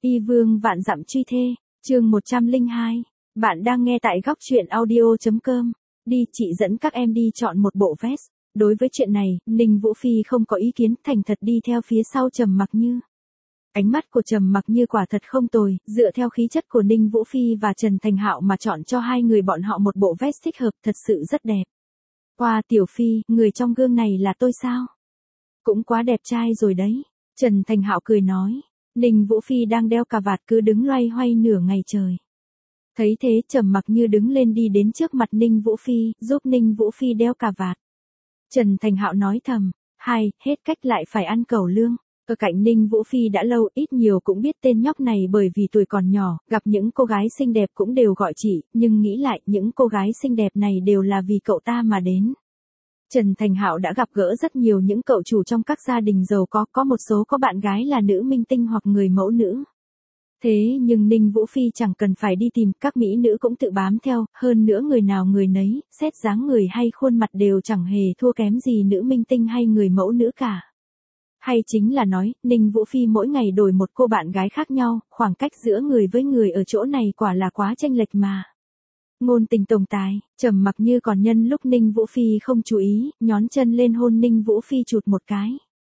Y vương vạn dặm truy thê, chương 102. Bạn đang nghe tại góc truyện audio.com. Đi, chị dẫn các em đi chọn một bộ vest. Đối với chuyện này, Ninh Vũ Phi không có ý kiến, thành thật đi theo phía sau Trầm Mặc Như. Ánh mắt của Trầm Mặc Như quả thật không tồi, dựa theo khí chất của Ninh Vũ Phi và Trần Thành Hạo mà chọn cho hai người bọn họ một bộ vest thích hợp, thật sự rất đẹp. Qua Tiểu Phi, người trong gương này là tôi sao? Cũng quá đẹp trai rồi đấy. Trần Thành Hạo cười nói. Ninh Vũ Phi đang đeo cà vạt cứ đứng loay hoay nửa ngày trời. Thấy thế Trầm Mặc Như đứng lên đi đến trước mặt Ninh Vũ Phi, giúp Ninh Vũ Phi đeo cà vạt. Trần Thành Hạo nói thầm, hết cách lại phải ăn cẩu lương. Ở cạnh Ninh Vũ Phi đã lâu, ít nhiều cũng biết tên nhóc này bởi vì tuổi còn nhỏ, gặp những cô gái xinh đẹp cũng đều gọi chị, nhưng nghĩ lại những cô gái xinh đẹp này đều là vì cậu ta mà đến. Trần Thành Hạo đã gặp gỡ rất nhiều những cậu chủ trong các gia đình giàu có một số có bạn gái là nữ minh tinh hoặc người mẫu nữ. Thế nhưng Ninh Vũ Phi chẳng cần phải đi tìm, các mỹ nữ cũng tự bám theo, hơn nữa người nào người nấy, xét dáng người hay khuôn mặt đều chẳng hề thua kém gì nữ minh tinh hay người mẫu nữ cả. Hay chính là nói, Ninh Vũ Phi mỗi ngày đổi một cô bạn gái khác nhau, khoảng cách giữa người với người ở chỗ này quả là quá chênh lệch mà. Ngôn tình tổng tài, Trầm Mặc Như còn nhân lúc Ninh Vũ Phi không chú ý, nhón chân lên hôn Ninh Vũ Phi chụt một cái.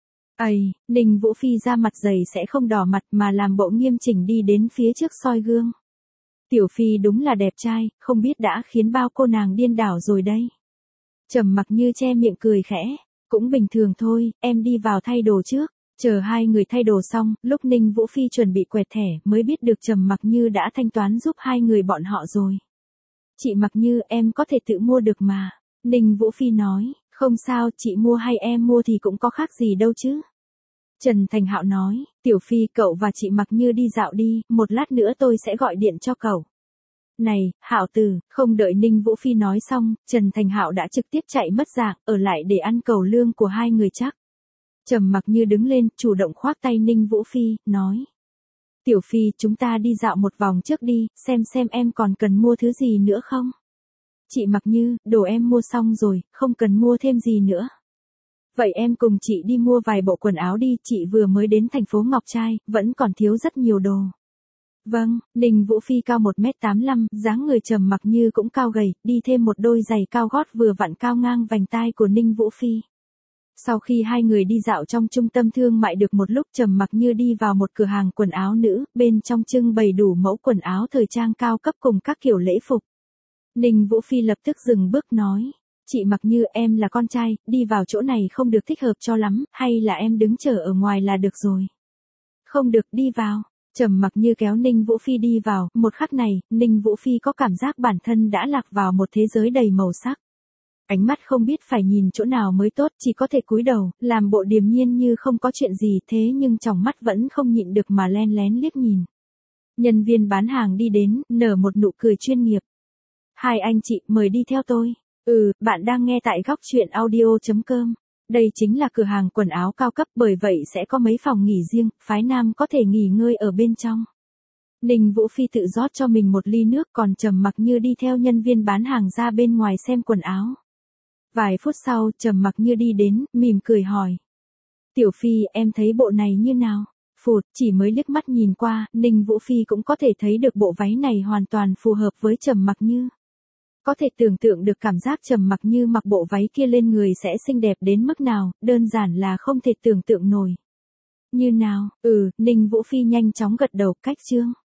Ninh Vũ Phi ra mặt dày sẽ không đỏ mặt mà làm bộ nghiêm chỉnh đi đến phía trước soi gương. Tiểu Phi đúng là đẹp trai, không biết đã khiến bao cô nàng điên đảo rồi đây. Trầm Mặc Như che miệng cười khẽ, cũng bình thường thôi, em đi vào thay đồ trước. Chờ hai người thay đồ xong, lúc Ninh Vũ Phi chuẩn bị quẹt thẻ mới biết được Trầm Mặc Như đã thanh toán giúp hai người bọn họ rồi. Chị Mặc Như, em có thể tự mua được mà. Ninh Vũ Phi nói, không sao, chị mua hay em mua thì cũng có khác gì đâu chứ. Trần Thành Hạo nói, Tiểu Phi, cậu và chị Mặc Như đi dạo đi, một lát nữa tôi sẽ gọi điện cho cậu. Này, Hạo tử, không đợi Ninh Vũ Phi nói xong, Trần Thành Hạo đã trực tiếp chạy mất dạng, ở lại để ăn cẩu lương của hai người chắc. Trầm Mặc Như đứng lên, chủ động khoác tay Ninh Vũ Phi, nói. Tiểu Phi, chúng ta đi dạo một vòng trước đi, xem em còn cần mua thứ gì nữa không? Chị Mặc Như, đồ em mua xong rồi, không cần mua thêm gì nữa. Vậy em cùng chị đi mua vài bộ quần áo đi, chị vừa mới đến thành phố Ngọc Trai, vẫn còn thiếu rất nhiều đồ. Vâng, Ninh Vũ Phi cao 1m85, dáng người Trầm Mặc Như cũng cao gầy, đi thêm một đôi giày cao gót vừa vặn cao ngang vành tai của Ninh Vũ Phi. Sau khi hai người đi dạo trong trung tâm thương mại được một lúc, Trầm Mặc Như đi vào một cửa hàng quần áo nữ, bên trong trưng bày đủ mẫu quần áo thời trang cao cấp cùng các kiểu lễ phục. Ninh Vũ Phi lập tức dừng bước nói, chị Mặc Như, em là con trai, đi vào chỗ này không được thích hợp cho lắm, hay là em đứng chờ ở ngoài là được rồi. Không được, đi vào. Trầm Mặc Như kéo Ninh Vũ Phi đi vào, một khắc này, Ninh Vũ Phi có cảm giác bản thân đã lạc vào một thế giới đầy màu sắc. Ánh mắt không biết phải nhìn chỗ nào mới tốt, chỉ có thể cúi đầu, làm bộ điềm nhiên như không có chuyện gì, thế nhưng trong mắt vẫn không nhịn được mà len lén liếc nhìn. Nhân viên bán hàng đi đến, nở một nụ cười chuyên nghiệp. Hai anh chị, mời đi theo tôi. Bạn đang nghe tại góc truyện audio.com. Đây chính là cửa hàng quần áo cao cấp, bởi vậy sẽ có mấy phòng nghỉ riêng, phái nam có thể nghỉ ngơi ở bên trong. Ninh Vũ Phi tự rót cho mình một ly nước, còn Trầm Mặc Như đi theo nhân viên bán hàng ra bên ngoài xem quần áo. Vài phút sau, Trầm Mặc Như đi đến, mỉm cười hỏi. Tiểu Phi, em thấy bộ này như nào? Chỉ mới liếc mắt nhìn qua, Ninh Vũ Phi cũng có thể thấy được bộ váy này hoàn toàn phù hợp với Trầm Mặc Như. Có thể tưởng tượng được cảm giác Trầm Mặc Như mặc bộ váy kia lên người sẽ xinh đẹp đến mức nào, đơn giản là không thể tưởng tượng nổi. Như nào? Ninh Vũ Phi nhanh chóng gật đầu, cách chương.